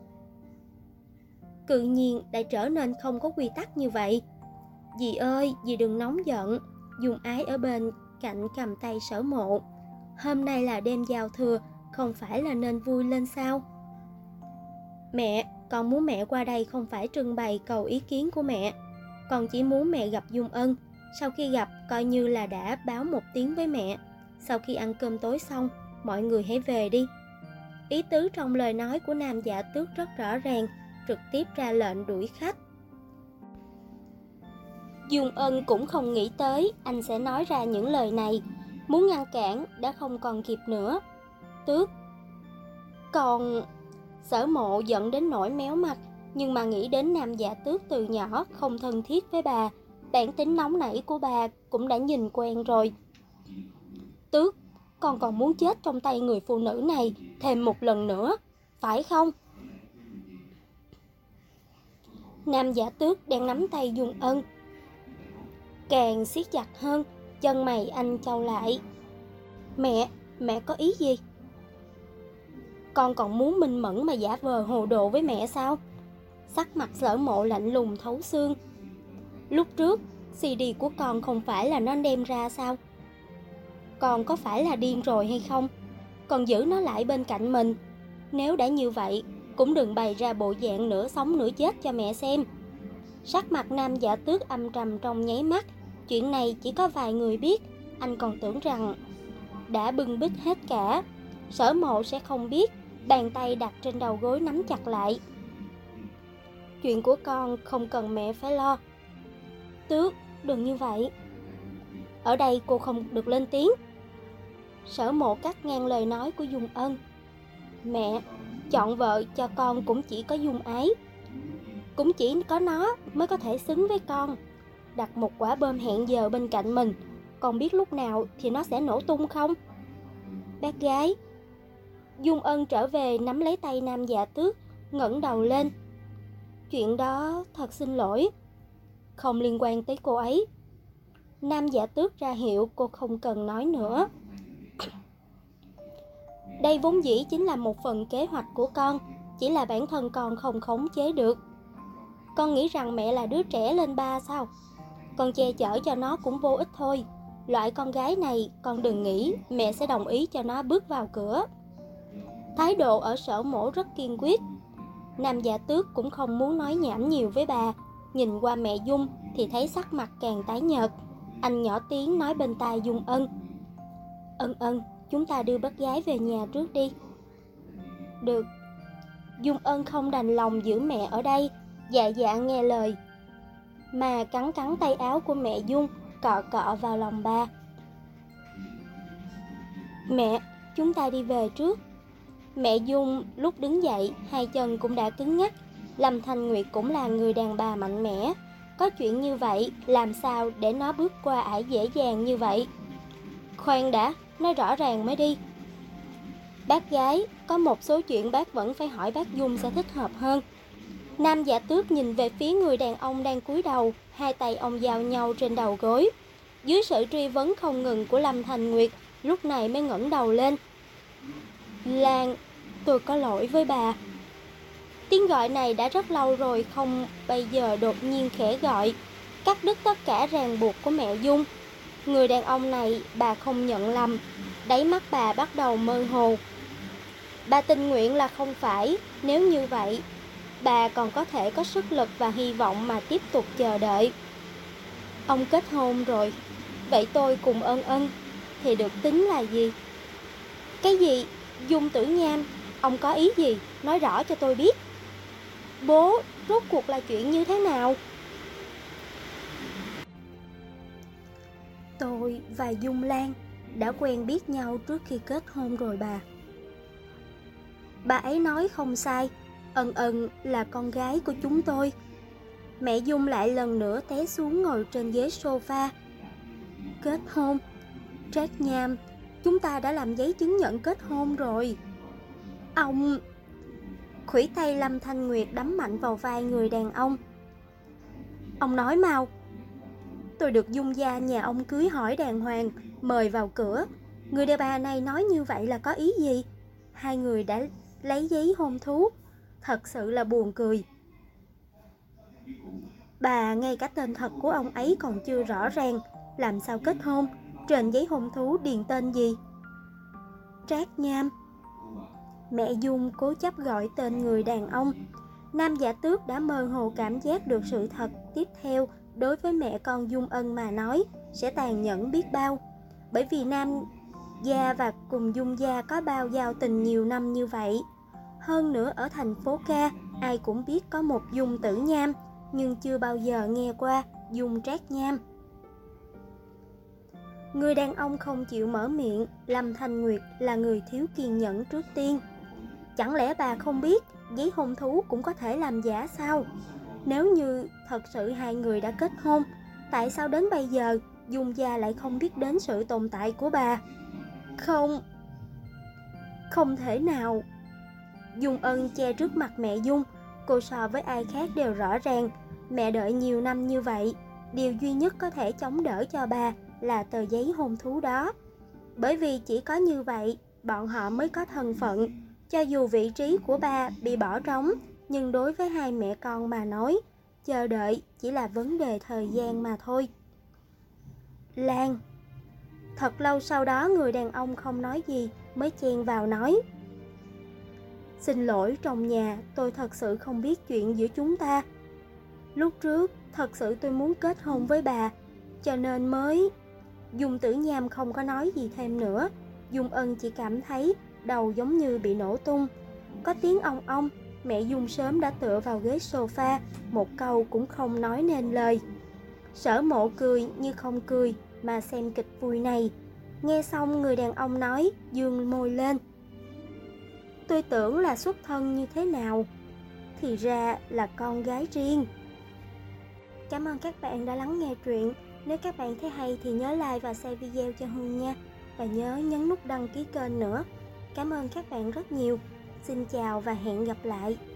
Tự nhiên lại trở nên không có quy tắc như vậy. Dì ơi, dì đừng nóng giận. Dung Ái ở bên cạnh cầm tay Sở Mộ. Hôm nay là đêm giao thừa, không phải là nên vui lên sao? Mẹ, con muốn mẹ qua đây không phải trưng bày cầu ý kiến của mẹ. Con chỉ muốn mẹ gặp Dung Ân. Sau khi gặp, coi như là đã báo một tiếng với mẹ. Sau khi ăn cơm tối xong, mọi người hãy về đi. Ý tứ trong lời nói của Nam Dạ Tước rất rõ ràng, trực tiếp ra lệnh đuổi khách. Dung Ân cũng không nghĩ tới anh sẽ nói ra những lời này. Muốn ngăn cản đã không còn kịp nữa. Tước, còn... Sở Mộ giận đến nỗi méo mặt, nhưng mà nghĩ đến Nam Dạ Tước từ nhỏ không thân thiết với bà, bản tính nóng nảy của bà cũng đã nhìn quen rồi. Tước, con còn muốn chết trong tay người phụ nữ này thêm một lần nữa, phải không? Nam Dạ Tước đang nắm tay Dung Ân, càng siết chặt hơn, chân mày anh chau lại. Mẹ có ý gì? Con còn muốn minh mẫn mà giả vờ hồ đồ với mẹ sao? Sắc mặt Sở Mộ lạnh lùng thấu xương. Lúc trước, CD của con không phải là nó đem ra sao? Con có phải là điên rồi hay không? Còn giữ nó lại bên cạnh mình. Nếu đã như vậy, cũng đừng bày ra bộ dạng nửa sống nửa chết cho mẹ xem. Sắc mặt Nam Dạ Tước âm trầm trong nháy mắt. Chuyện này chỉ có vài người biết. Anh còn tưởng rằng đã bưng bít hết cả. Sở Mộ sẽ không biết. Bàn tay đặt trên đầu gối nắm chặt lại. Chuyện của con không cần mẹ phải lo. Tước, đừng như vậy. Ở đây cô không được lên tiếng. Sở Mộ cắt ngang lời nói của Dung Ân. Mẹ, chọn vợ cho con cũng chỉ có Dung Ái. Cũng chỉ có nó mới có thể xứng với con. Đặt một quả bom hẹn giờ bên cạnh mình, con biết lúc nào thì nó sẽ nổ tung không? Bác gái. Dung Ân trở về nắm lấy tay Nam Dạ Tước, ngẩng đầu lên. Chuyện đó thật xin lỗi, không liên quan tới cô ấy. Nam Dạ Tước ra hiệu cô không cần nói nữa. Đây vốn dĩ chính là một phần kế hoạch của con, chỉ là bản thân con không khống chế được. Con nghĩ rằng mẹ là đứa trẻ lên ba sao? Con che chở cho nó cũng vô ích thôi. Loại con gái này con đừng nghĩ mẹ sẽ đồng ý cho nó bước vào cửa. Thái độ ở Sở Mộ rất kiên quyết. Nam Dạ Tước cũng không muốn nói nhảm nhiều với bà. Nhìn qua mẹ Dung thì thấy sắc mặt càng tái nhợt. Anh nhỏ tiếng nói bên tai Dung Ân. Ân, chúng ta đưa bác gái về nhà trước đi. Được. Dung Ân không đành lòng giữ mẹ ở đây, dạ dạ nghe lời. Mà cắn tay áo của mẹ Dung, cọ cọ vào lòng bà. Mẹ, chúng ta đi về trước. Mẹ Dung lúc đứng dậy, hai chân cũng đã cứng ngắc. Lâm Thanh Nguyệt cũng là người đàn bà mạnh mẽ. Có chuyện như vậy, làm sao để nó bước qua ải dễ dàng như vậy? Khoan đã, nói rõ ràng mới đi. Bác gái, có một số chuyện bác vẫn phải hỏi bác Dung sẽ thích hợp hơn. Nam Dạ Tước nhìn về phía người đàn ông đang cúi đầu, hai tay ông giao nhau trên đầu gối. Dưới sự truy vấn không ngừng của Lâm Thanh Nguyệt, lúc này mới ngẩng đầu lên. Lan, tôi có lỗi với bà. Tiếng gọi này đã rất lâu rồi không, bây giờ đột nhiên khẽ gọi, cắt đứt tất cả ràng buộc của mẹ Dung. Người đàn ông này bà không nhận lầm, đáy mắt bà bắt đầu mơ hồ. Bà tình nguyện là không phải, nếu như vậy, bà còn có thể có sức lực và hy vọng mà tiếp tục chờ đợi. Ông kết hôn rồi, vậy tôi cùng Ân thì được tính là gì? Cái gì? Dung Tử Nham, ông có ý gì? Nói rõ cho tôi biết. Bố, rốt cuộc là chuyện như thế nào? Tôi và Dung Lan đã quen biết nhau trước khi kết hôn rồi bà. Bà ấy nói không sai, Ân là con gái của chúng tôi. Mẹ Dung lại lần nữa té xuống ngồi trên ghế sofa. Kết hôn? Trác Nham, chúng ta đã làm giấy chứng nhận kết hôn rồi. Ông... Khuỷu tay Lâm Thanh Nguyệt đấm mạnh vào vai người đàn ông. Ông nói mau. Tôi được Dung gia nhà ông cưới hỏi đàng hoàng, mời vào cửa. Người đàn bà này nói như vậy là có ý gì? Hai người đã lấy giấy hôn thú. Thật sự là buồn cười. Bà ngay cả tên thật của ông ấy còn chưa rõ ràng, làm sao kết hôn? Trên giấy hôn thú điền tên gì? Trác Nham. Mẹ Dung cố chấp gọi tên người đàn ông. Nam Giả Tước đã mơ hồ cảm giác được sự thật tiếp theo đối với mẹ con Dung Ân mà nói sẽ tàn nhẫn biết bao. Bởi vì Nam gia và cùng Dung gia có bao giao tình nhiều năm như vậy. Hơn nữa ở thành phố Ca, ai cũng biết có một Dung Tử Nham, nhưng chưa bao giờ nghe qua Dung Trác Nham. Người đàn ông không chịu mở miệng. Lâm Thanh Nguyệt là người thiếu kiên nhẫn trước tiên. Chẳng lẽ bà không biết giấy hôn thú cũng có thể làm giả sao? Nếu như thật sự hai người đã kết hôn, tại sao đến bây giờ Dung gia lại không biết đến sự tồn tại của bà? Không thể nào. Dung Ân che trước mặt mẹ Dung. Cô so với ai khác đều rõ ràng. Mẹ đợi nhiều năm như vậy, điều duy nhất có thể chống đỡ cho bà là tờ giấy hôn thú đó. Bởi vì chỉ có như vậy, bọn họ mới có thân phận. Cho dù vị trí của ba bị bỏ trống, nhưng đối với hai mẹ con mà nói, chờ đợi chỉ là vấn đề thời gian mà thôi. Lan. Thật lâu sau đó người đàn ông không nói gì, mới chen vào nói. Xin lỗi trong nhà, tôi thật sự không biết chuyện giữa chúng ta. Lúc trước, thật sự tôi muốn kết hôn với bà, cho nên mới... Dung Tử Nham không có nói gì thêm nữa. Dung Ân chỉ cảm thấy đầu giống như bị nổ tung. Có tiếng ong ong, mẹ Dung sớm đã tựa vào ghế sofa, một câu cũng không nói nên lời. Sở Mộ cười như không cười mà xem kịch vui này. Nghe xong người đàn ông nói, dương môi lên. Tôi tưởng là xuất thân như thế nào, thì ra là con gái riêng. Cảm ơn các bạn đã lắng nghe truyện. Nếu các bạn thấy hay thì nhớ like và share video cho Hương nha. Và nhớ nhấn nút đăng ký kênh nữa. Cảm ơn các bạn rất nhiều. Xin chào và hẹn gặp lại.